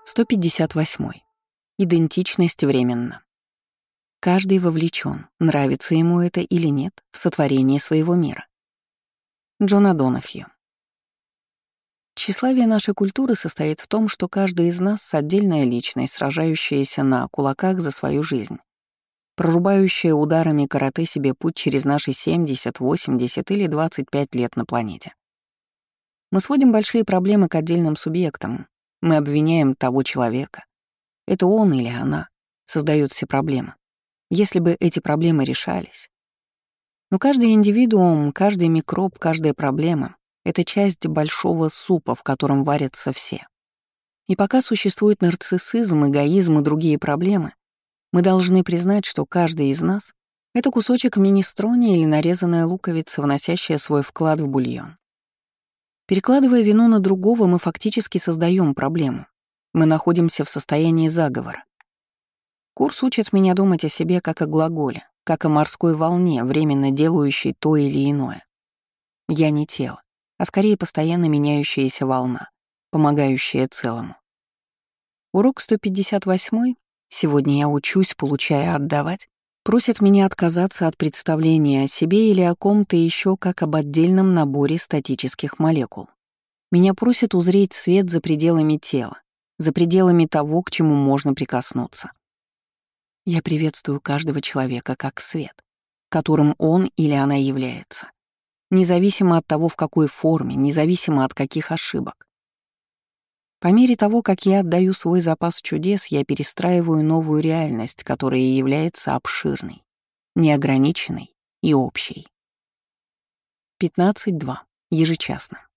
158. Идентичность временна. Каждый вовлечен, нравится ему это или нет, в сотворение своего мира. Джон Одонофью. Тщеславие нашей культуры состоит в том, что каждый из нас — отдельная личность, сражающаяся на кулаках за свою жизнь, прорубающая ударами карате себе путь через наши 70, 80 или 25 лет на планете. Мы сводим большие проблемы к отдельным субъектам, мы обвиняем того человека. Это он или она создает все проблемы. Если бы эти проблемы решались. Но каждый индивидуум, каждый микроб, каждая проблема — это часть большого супа, в котором варятся все. И пока существует нарциссизм, эгоизм и другие проблемы, мы должны признать, что каждый из нас — это кусочек минестрони или нарезанная луковица, вносящая свой вклад в бульон. Перекладывая вину на другого, мы фактически создаем проблему. Мы находимся в состоянии заговора. Курс учит меня думать о себе как о глаголе, как о морской волне, временно делающей то или иное. Я не тело, а скорее постоянно меняющаяся волна, помогающая целому. Урок 158, сегодня я учусь, получая отдавать, просит меня отказаться от представления о себе или о ком-то еще как об отдельном наборе статических молекул. Меня просит узреть свет за пределами тела, за пределами того, к чему можно прикоснуться. Я приветствую каждого человека как свет, которым он или она является, независимо от того, в какой форме, независимо от каких ошибок. По мере того, как я отдаю свой запас чудес, я перестраиваю новую реальность, которая является обширной, неограниченной и общей. 15.2. Ежечасно.